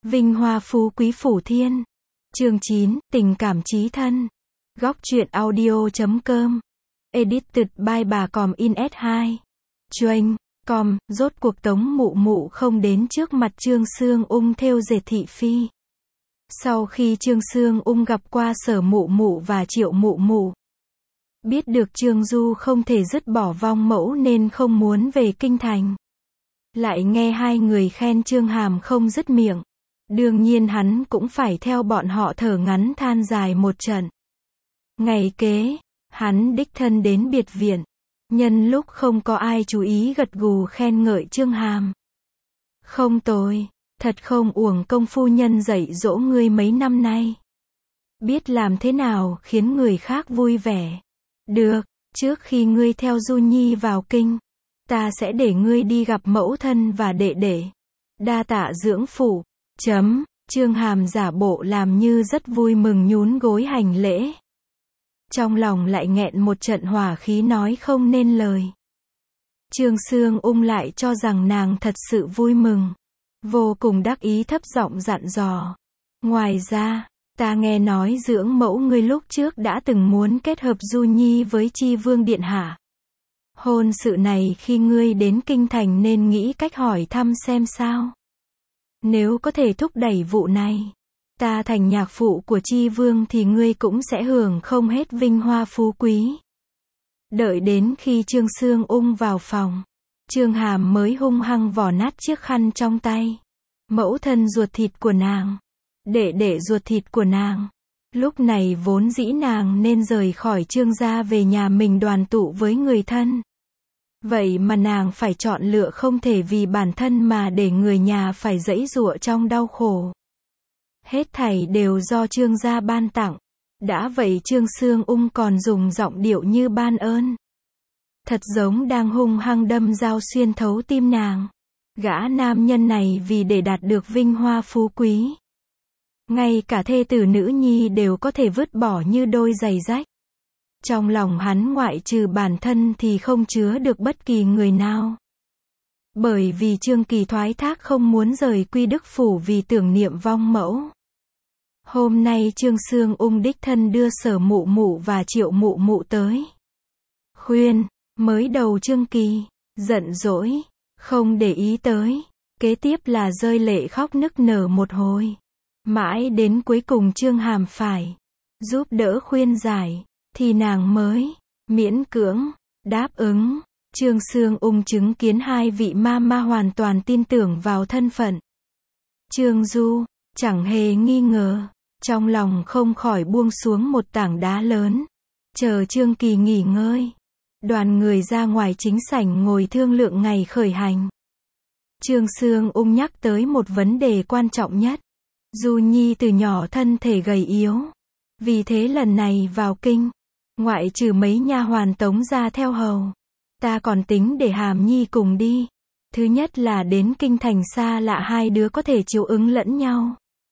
Vinh hoa phú quý phủ thiên. Chương 9, tình cảm chí thân. Góc truyện audio.com. Edited by bà Còm in S2. Chuyên, Com, rốt cuộc Tống Mụ Mụ không đến trước mặt Trương Sương Ung thêu dệt thị phi. Sau khi Trương Sương Ung gặp qua Sở Mụ Mụ và Triệu Mụ Mụ, biết được Trương Du không thể dứt bỏ vong mẫu nên không muốn về kinh thành. Lại nghe hai người khen Trương Hàm không dứt miệng. Đương nhiên hắn cũng phải theo bọn họ thở ngắn than dài một trận. Ngày kế, hắn đích thân đến biệt viện. Nhân lúc không có ai chú ý gật gù khen ngợi Trương Hàm. Không tồi, thật không uổng công phu nhân dạy dỗ ngươi mấy năm nay. Biết làm thế nào khiến người khác vui vẻ. Được, trước khi ngươi theo Du Nhi vào kinh, ta sẽ để ngươi đi gặp mẫu thân và đệ đệ. Đa tạ dưỡng phụ. Trương Hàm giả bộ làm như rất vui mừng nhún gối hành lễ. Trong lòng lại nghẹn một trận hỏa khí nói không nên lời. Trương Sương Ung lại cho rằng nàng thật sự vui mừng. Vô cùng đắc ý thấp giọng dặn dò. Ngoài ra, ta nghe nói dưỡng mẫu ngươi lúc trước đã từng muốn kết hợp Du Nhi với Chi Vương Điện Hạ. Hôn sự này khi ngươi đến kinh thành nên nghĩ cách hỏi thăm xem sao. Nếu có thể thúc đẩy vụ này, ta thành nhạc phụ của Chi Vương thì ngươi cũng sẽ hưởng không hết vinh hoa phú quý. Đợi đến khi Trương Sương Ung vào phòng, Trương Hàm mới hung hăng vò nát chiếc khăn trong tay. Mẫu thân ruột thịt của nàng, đệ đệ ruột thịt của nàng. Lúc này vốn dĩ nàng nên rời khỏi Trương gia về nhà mình đoàn tụ với người thân. Vậy mà nàng phải chọn lựa không thể vì bản thân mà để người nhà phải giãy giụa trong đau khổ. Hết thảy đều do Trương gia ban tặng. Đã vậy Trương Sương Ung còn dùng giọng điệu như ban ơn. Thật giống đang hung hăng đâm dao xuyên thấu tim nàng. Gã nam nhân này vì để đạt được vinh hoa phú quý, ngay cả thê tử nữ nhi đều có thể vứt bỏ như đôi giày rách. Trong lòng hắn ngoại trừ bản thân thì không chứa được bất kỳ người nào. Bởi vì Trương Kỳ thoái thác không muốn rời Quy Đức Phủ vì tưởng niệm vong mẫu. Hôm nay Trương Sương Ung đích thân đưa Sở Mụ Mụ và Triệu Mụ Mụ tới. Khuyên, mới đầu Trương Kỳ giận dỗi, không để ý tới. Kế tiếp là rơi lệ khóc nức nở một hồi. Mãi đến cuối cùng Trương Hàm phải giúp đỡ khuyên giải, thì nàng mới miễn cưỡng đáp ứng. Trương Sương Ung chứng kiến hai vị ma hoàn toàn tin tưởng vào thân phận Trương Du, chẳng hề nghi ngờ, trong lòng không khỏi buông xuống một tảng đá lớn. Chờ Trương Kỳ nghỉ ngơi, đoàn người ra ngoài chính sảnh ngồi thương lượng ngày khởi hành. Trương Sương Ung nhắc tới một vấn đề quan trọng nhất. Du Nhi từ nhỏ thân thể gầy yếu, vì thế lần này vào kinh, ngoại trừ mấy nha hoàn Tống gia theo hầu, ta còn tính để Hàm Nhi cùng đi. Thứ nhất là đến kinh thành xa lạ hai đứa có thể chiếu ứng lẫn nhau.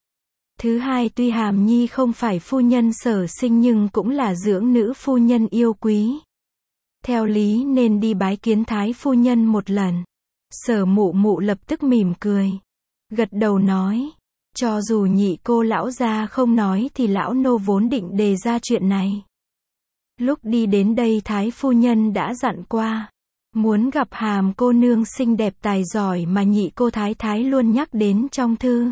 Thứ hai tuy Hàm Nhi không phải phu nhân Sở Sinh nhưng cũng là dưỡng nữ phu nhân yêu quý. Theo lý nên đi bái kiến Thái phu nhân một lần. Sở Mụ Mụ lập tức mỉm cười, gật đầu nói. Cho dù nhị cô lão gia không nói thì lão nô vốn định đề ra chuyện này. Lúc đi đến đây Thái phu nhân đã dặn qua, muốn gặp Hàm cô nương xinh đẹp tài giỏi mà nhị cô thái thái luôn nhắc đến trong thư.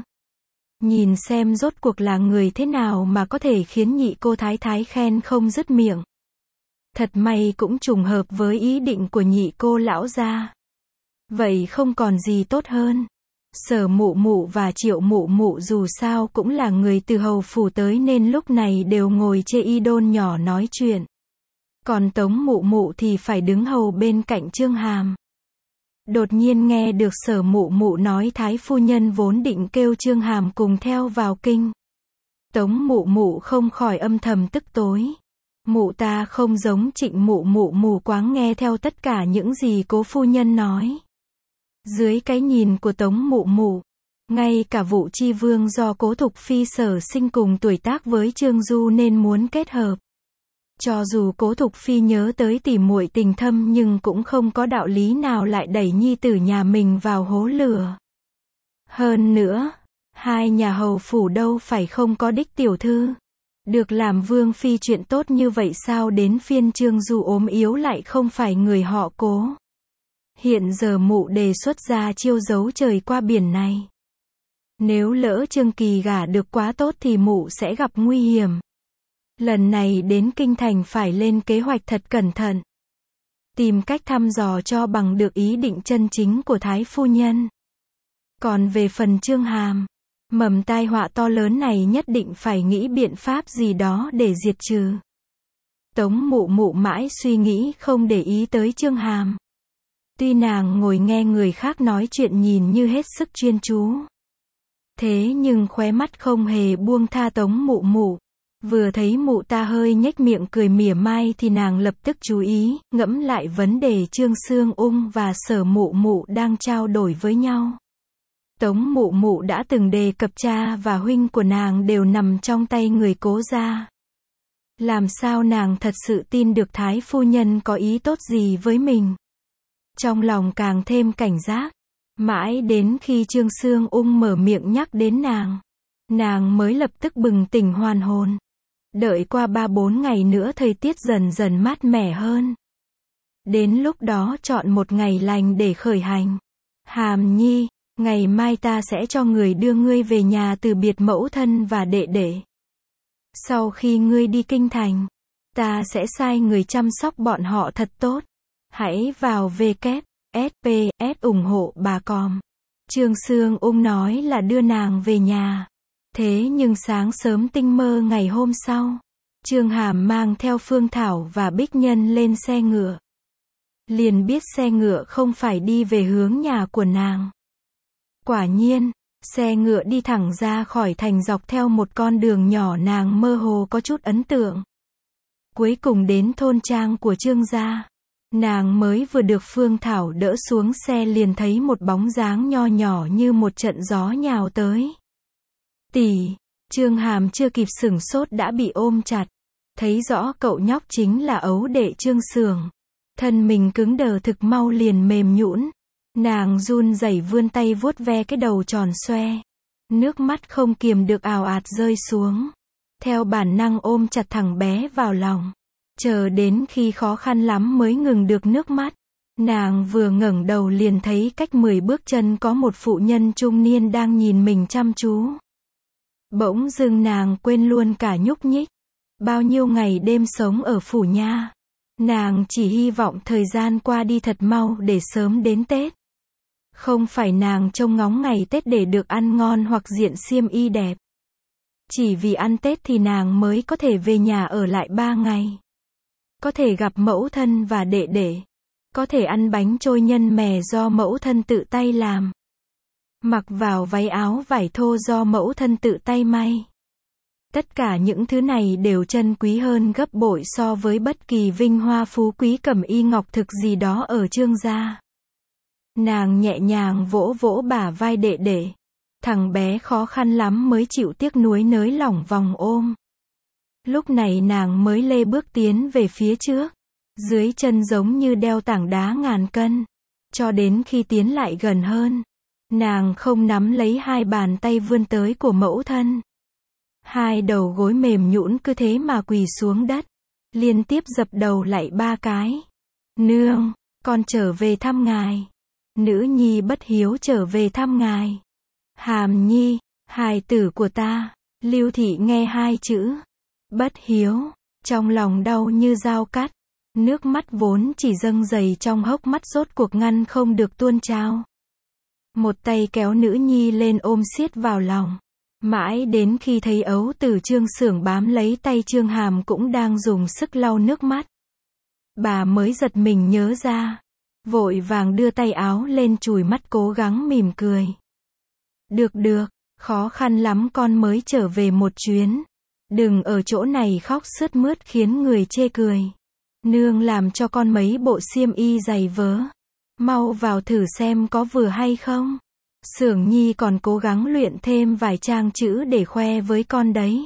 Nhìn xem rốt cuộc là người thế nào mà có thể khiến nhị cô thái thái khen không dứt miệng. Thật may cũng trùng hợp với ý định của nhị cô lão gia. Vậy không còn gì tốt hơn. Sở Mụ Mụ và Triệu Mụ Mụ dù sao cũng là người từ hầu phủ tới nên lúc này đều ngồi chê y đôn nhỏ nói chuyện. Còn Tống Mụ Mụ thì phải đứng hầu bên cạnh Trương Hàm. Đột nhiên nghe được Sở Mụ Mụ nói Thái phu nhân vốn định kêu Trương Hàm cùng theo vào kinh. Tống Mụ Mụ không khỏi âm thầm tức tối. Mụ ta không giống Trịnh Mụ Mụ mù quáng nghe theo tất cả những gì cố phu nhân nói. Dưới cái nhìn của Tống Mụ Mụ, ngay cả vụ Chi Vương do Cố Thục Phi Sở Sinh cùng tuổi tác với Trương Du nên muốn kết hợp. Cho dù Cố Thục Phi nhớ tới tỉ muội tình thâm nhưng cũng không có đạo lý nào lại đẩy nhi tử nhà mình vào hố lửa. Hơn nữa, Hai nhà hầu phủ đâu phải không có đích tiểu thư. Được làm vương phi chuyện tốt như vậy sao đến phiên Trương Du ốm yếu lại không phải người họ Cố. Hiện giờ mụ đề xuất ra chiêu giấu trời qua biển này. Nếu lỡ Trương Kỳ gả được quá tốt thì mụ sẽ gặp nguy hiểm. Lần này đến kinh thành phải lên kế hoạch thật cẩn thận. Tìm cách thăm dò cho bằng được ý định chân chính của Thái phu nhân. Còn về phần Trương Hàm, mầm tai họa to lớn này nhất định phải nghĩ biện pháp gì đó để diệt trừ. Tống mụ mãi suy nghĩ không để ý tới Trương Hàm. Tuy nàng ngồi nghe người khác nói chuyện nhìn như hết sức chuyên chú. Thế nhưng khóe mắt không hề buông tha Tống mụ. Vừa thấy mụ ta hơi nhếch miệng cười mỉa mai thì nàng lập tức chú ý, ngẫm lại vấn đề Trương Sương Ung và Sở mụ đang trao đổi với nhau. Tống mụ đã từng đề cập cha và huynh của nàng đều nằm trong tay người Cố gia. Làm sao nàng thật sự tin được Thái phu nhân có ý tốt gì với mình? Trong lòng càng thêm cảnh giác. Mãi đến khi Trương Sương Ung mở miệng nhắc đến nàng mới lập tức bừng tỉnh hoàn hồn. Đợi qua 3-4 ngày nữa thời tiết dần dần mát mẻ hơn. Đến lúc đó chọn một ngày lành để khởi hành. Hàm Nhi, ngày mai ta sẽ cho người đưa ngươi về nhà từ biệt mẫu thân và đệ đệ. Sau khi ngươi đi kinh thành, ta sẽ sai người chăm sóc bọn họ thật tốt. Hãy vào WSPS ủng hộ bà com. Trương Sương Ung nói là đưa nàng về nhà. Thế nhưng sáng sớm tinh mơ ngày hôm sau, Trương Hàm mang theo Phương Thảo và Bích Nhân lên xe ngựa. Liền biết xe ngựa không phải đi về hướng nhà của nàng. Quả nhiên, xe ngựa đi thẳng ra khỏi thành dọc theo một con đường nhỏ nàng mơ hồ có chút ấn tượng. Cuối cùng đến thôn trang của Trương gia. Nàng mới vừa được Phương Thảo đỡ xuống xe liền thấy một bóng dáng nho nhỏ như một trận gió nhào tới. Tỷ, Trương Hàm chưa kịp sửng sốt đã bị ôm chặt. Thấy rõ cậu nhóc chính là ấu đệ Trương Sường. Thân mình cứng đờ thực mau liền mềm nhũn. Nàng run rẩy vươn tay vuốt ve cái đầu tròn xoe. Nước mắt không kiềm được ào ạt rơi xuống. Theo bản năng ôm chặt thằng bé vào lòng. Chờ đến khi khó khăn lắm mới ngừng được nước mắt. Nàng vừa ngẩng đầu liền thấy cách 10 bước chân có một phụ nhân trung niên đang nhìn mình chăm chú. Bỗng dưng nàng quên luôn cả nhúc nhích. Bao nhiêu ngày đêm sống ở phủ nha. Nàng chỉ hy vọng thời gian qua đi thật mau để sớm đến Tết. Không phải nàng trông ngóng ngày Tết để được ăn ngon hoặc diện xiêm y đẹp. Chỉ vì ăn Tết thì nàng mới có thể về nhà ở lại 3 ngày. Có thể gặp mẫu thân và đệ đệ. Có thể ăn bánh trôi nhân mè do mẫu thân tự tay làm. Mặc vào váy áo vải thô do mẫu thân tự tay may. Tất cả những thứ này đều trân quý hơn gấp bội so với bất kỳ vinh hoa phú quý cẩm y ngọc thực gì đó ở Trương gia. Nàng nhẹ nhàng vỗ vỗ bả vai đệ đệ. Thằng bé khó khăn lắm mới chịu tiếc nuối nới lỏng vòng ôm. Lúc này nàng mới lê bước tiến về phía trước. Dưới chân giống như đeo tảng đá ngàn cân. Cho đến khi tiến lại gần hơn, nàng không nắm lấy hai bàn tay vươn tới của mẫu thân. Hai đầu gối mềm nhũn cứ thế mà quỳ xuống đất. Liên tiếp dập đầu lại 3 cái. Nương, con trở về thăm ngài. Nữ nhi bất hiếu trở về thăm ngài. Hàm Nhi, hài tử của ta. Lưu Thị nghe 2 chữ bất hiếu, trong lòng đau như dao cắt. Nước mắt vốn chỉ dâng dày trong hốc mắt rốt cuộc ngăn không được tuôn trào. Một tay kéo nữ nhi lên ôm siết vào lòng. Mãi đến khi thấy ấu tử Trương Sưởng bám lấy tay Trương Hàm cũng đang dùng sức lau nước mắt. Bà mới giật mình nhớ ra. Vội vàng đưa tay áo lên chùi mắt cố gắng mỉm cười. Được, khó khăn lắm con mới trở về một chuyến. Đừng ở chỗ này khóc sướt mướt khiến người chê cười. Nương làm cho con mấy bộ xiêm y giày vớ. Mau vào thử xem có vừa hay không. Sưởng Nhi còn cố gắng luyện thêm vài trang chữ để khoe với con đấy.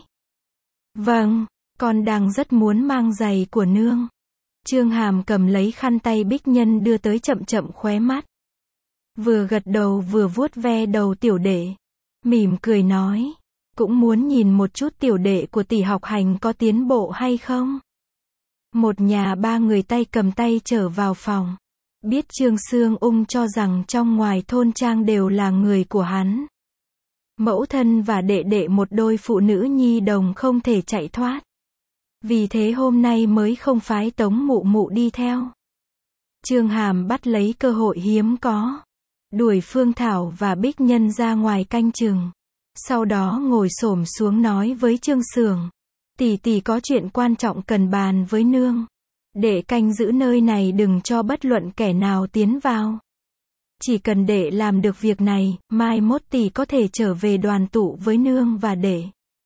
Vâng, con đang rất muốn mang giày của nương. Trương Hàm cầm lấy khăn tay Bích Nhân đưa tới chậm chậm khóe mắt. Vừa gật đầu vừa vuốt ve đầu tiểu đệ. mỉm cười nói, cũng muốn nhìn một chút tiểu đệ của tỷ học hành có tiến bộ hay không. Một nhà ba người tay cầm tay trở vào phòng. Biết Trương Sương Ung cho rằng trong ngoài thôn trang đều là người của hắn. Mẫu thân và đệ đệ một đôi phụ nữ nhi đồng không thể chạy thoát. Vì thế hôm nay mới không phái Tống mụ mụ đi theo. Trương Hàm bắt lấy cơ hội hiếm có, đuổi Phương Thảo và Bích Nhân ra ngoài canh chừng. Sau đó ngồi xổm xuống nói với Trương Sưởng, tỷ tỷ có chuyện quan trọng cần bàn với nương. Đệ canh giữ nơi này đừng cho bất luận kẻ nào tiến vào. Chỉ cần đệ làm được việc này, mai mốt tỷ có thể trở về đoàn tụ với nương và đệ.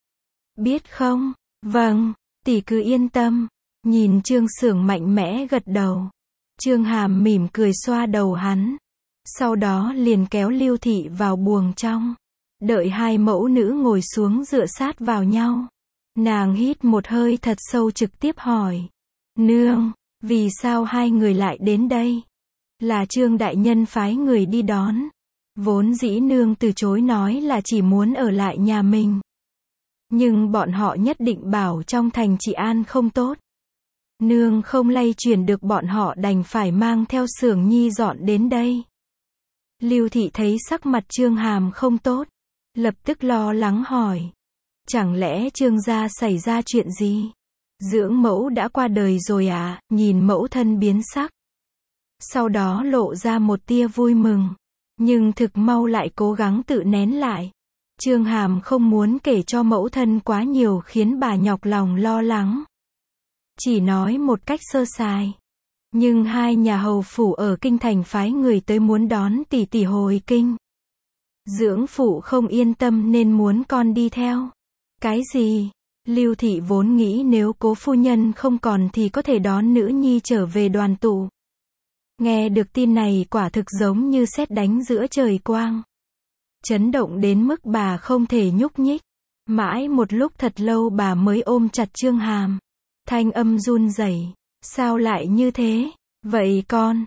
Biết không? Vâng, tỷ cứ yên tâm. Nhìn Trương Sưởng mạnh mẽ gật đầu. Trương Hàm mỉm cười xoa đầu hắn. Sau đó liền kéo Lưu Thị vào buồng trong. Đợi hai mẫu nữ ngồi xuống dựa sát vào nhau. Nàng hít một hơi thật sâu trực tiếp hỏi. Nương, vì sao hai người lại đến đây? Là Trương đại nhân phái người đi đón. Vốn dĩ nương từ chối nói là chỉ muốn ở lại nhà mình. Nhưng bọn họ nhất định bảo trong thành trị an không tốt. Nương không lay chuyển được bọn họ đành phải mang theo Sưởng Nhi dọn đến đây. Lưu Thị thấy sắc mặt Trương Hàm không tốt, lập tức lo lắng hỏi. Chẳng lẽ Trương gia xảy ra chuyện gì? Dưỡng mẫu đã qua đời rồi à? Nhìn mẫu thân biến sắc. Sau đó lộ ra một tia vui mừng. Nhưng thực mau lại cố gắng tự nén lại. Trương Hàm không muốn kể cho mẫu thân quá nhiều khiến bà nhọc lòng lo lắng. Chỉ nói một cách sơ sài. Nhưng hai nhà hầu phủ ở kinh thành phái người tới muốn đón tỷ tỷ hồi kinh. Dưỡng phụ không yên tâm nên muốn con đi theo. Cái gì? Lưu Thị vốn nghĩ nếu cố phu nhân không còn thì có thể đón nữ nhi trở về đoàn tụ. Nghe được tin này quả thực giống như sét đánh giữa trời quang. Chấn động đến mức bà không thể nhúc nhích. Mãi một lúc thật lâu bà mới ôm chặt Trương Hàm. Thanh âm run rẩy. Sao lại như thế? Vậy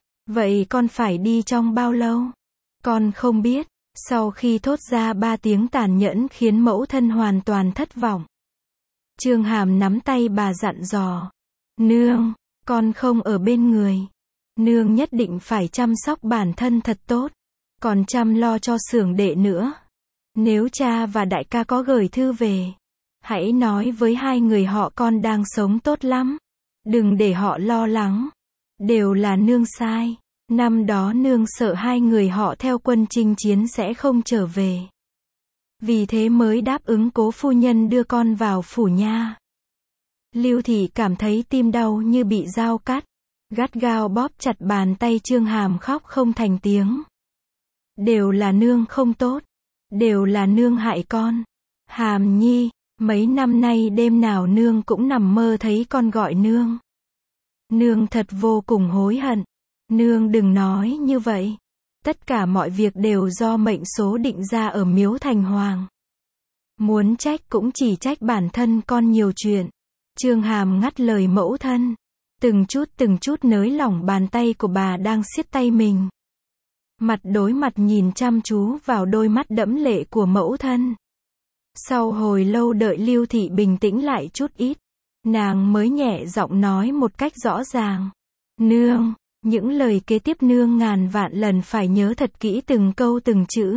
con phải đi trong bao lâu? Con không biết. Sau khi thốt ra 3 tiếng tàn nhẫn khiến mẫu thân hoàn toàn thất vọng. Trương Hàm nắm tay bà dặn dò. Nương, con không ở bên người. Nương nhất định phải chăm sóc bản thân thật tốt. Còn chăm lo cho Sưởng đệ nữa. Nếu cha và đại ca có gửi thư về, hãy nói với hai người họ con đang sống tốt lắm. Đừng để họ lo lắng. Đều là nương sai. Năm đó nương sợ hai người họ theo quân chinh chiến sẽ không trở về. Vì thế mới đáp ứng cố phu nhân đưa con vào phủ nha. Lưu Thị cảm thấy tim đau như bị dao cắt. Gắt gao bóp chặt bàn tay Trương Hàm khóc không thành tiếng. Đều là nương không tốt. Đều là nương hại con. Hàm Nhi, mấy năm nay đêm nào nương cũng nằm mơ thấy con gọi nương. Nương thật vô cùng hối hận. Nương đừng nói như vậy. Tất cả mọi việc đều do mệnh số định ra ở Miếu Thành Hoàng. Muốn trách cũng chỉ trách bản thân con nhiều chuyện. Trương Hàm ngắt lời mẫu thân. Từng chút nới lỏng bàn tay của bà đang siết tay mình. Mặt đối mặt nhìn chăm chú vào đôi mắt đẫm lệ của mẫu thân. Sau hồi lâu đợi Lưu Thị bình tĩnh lại chút ít, nàng mới nhẹ giọng nói một cách rõ ràng. Nương, những lời kế tiếp nương ngàn vạn lần phải nhớ thật kỹ từng câu từng chữ.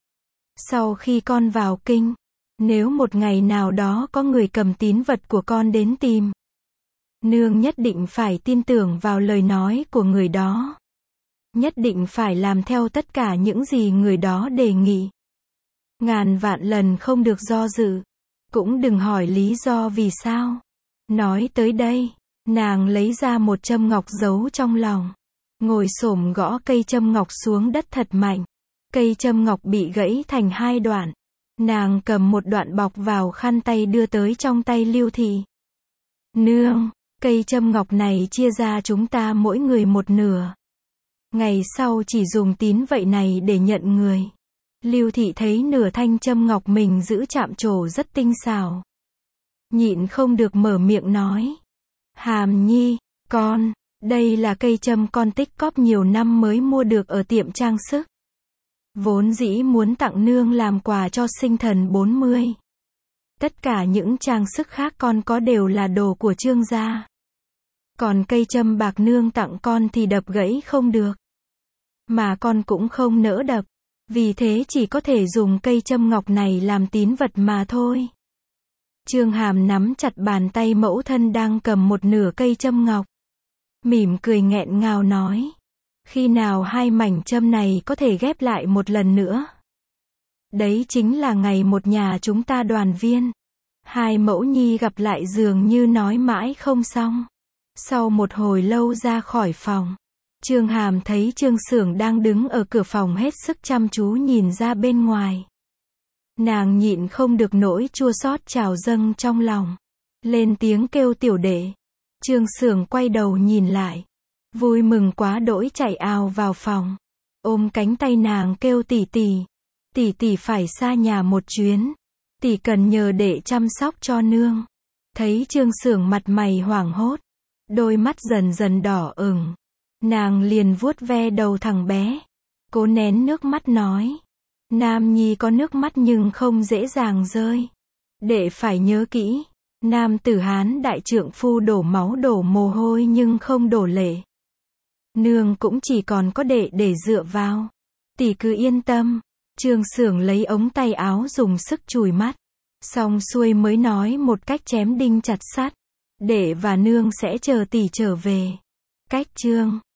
Sau khi con vào kinh, nếu một ngày nào đó có người cầm tín vật của con đến tìm, nương nhất định phải tin tưởng vào lời nói của người đó. Nhất định phải làm theo tất cả những gì người đó đề nghị. Ngàn vạn lần không được do dự. Cũng đừng hỏi lý do vì sao. Nói tới đây, nàng lấy ra một châm ngọc giấu trong lòng. Ngồi xổm gõ cây châm ngọc xuống đất thật mạnh. Cây châm ngọc bị gãy thành 2 đoạn. Nàng cầm một đoạn bọc vào khăn tay đưa tới trong tay Lưu Thị. Nương, cây châm ngọc này chia ra chúng ta mỗi người một nửa. Ngày sau chỉ dùng tín vậy này để nhận người. Lưu Thị thấy nửa thanh châm ngọc mình giữ chạm trổ rất tinh xảo. Nhịn không được mở miệng nói. Hàm Nhi, con, đây là cây châm con tích cóp nhiều năm mới mua được ở tiệm trang sức. Vốn dĩ muốn tặng nương làm quà cho sinh thần 40. Tất cả những trang sức khác con có đều là đồ của Trương gia. Còn cây châm bạc nương tặng con thì đập gãy không được. Mà con cũng không nỡ đập. Vì thế chỉ có thể dùng cây châm ngọc này làm tín vật mà thôi. Trương Hàm nắm chặt bàn tay mẫu thân đang cầm một nửa cây châm ngọc. Mỉm cười nghẹn ngào nói. Khi nào hai mảnh châm này có thể ghép lại một lần nữa? Đấy chính là ngày một nhà chúng ta đoàn viên. Hai mẫu nhi gặp lại dường như nói mãi không xong. Sau một hồi lâu ra khỏi phòng, Trương Hàm thấy Trương Xưởng đang đứng ở cửa phòng hết sức chăm chú nhìn ra bên ngoài. Nàng nhịn không được nỗi chua xót trào dâng trong lòng. Lên tiếng kêu tiểu đệ. Trương Xưởng quay đầu nhìn lại. Vui mừng quá đỗi chạy ào vào phòng. Ôm cánh tay nàng kêu tỷ tỷ. Tỷ tỷ phải xa nhà một chuyến. Tỷ cần nhờ đệ chăm sóc cho nương. Thấy Trương Xưởng mặt mày hoảng hốt. Đôi mắt dần dần đỏ ửng. Nàng liền vuốt ve đầu thằng bé. Cố nén nước mắt nói. Nam nhi có nước mắt nhưng không dễ dàng rơi. Đệ phải nhớ kỹ. Nam tử Hán đại trượng phu đổ máu đổ mồ hôi nhưng không đổ lệ. Nương cũng chỉ còn có đệ để dựa vào. Tỷ cứ yên tâm. Trương Xưởng lấy ống tay áo dùng sức chùi mắt. Xong xuôi mới nói một cách chém đinh chặt sắt. Đệ và nương sẽ chờ tỷ trở về. Cách chương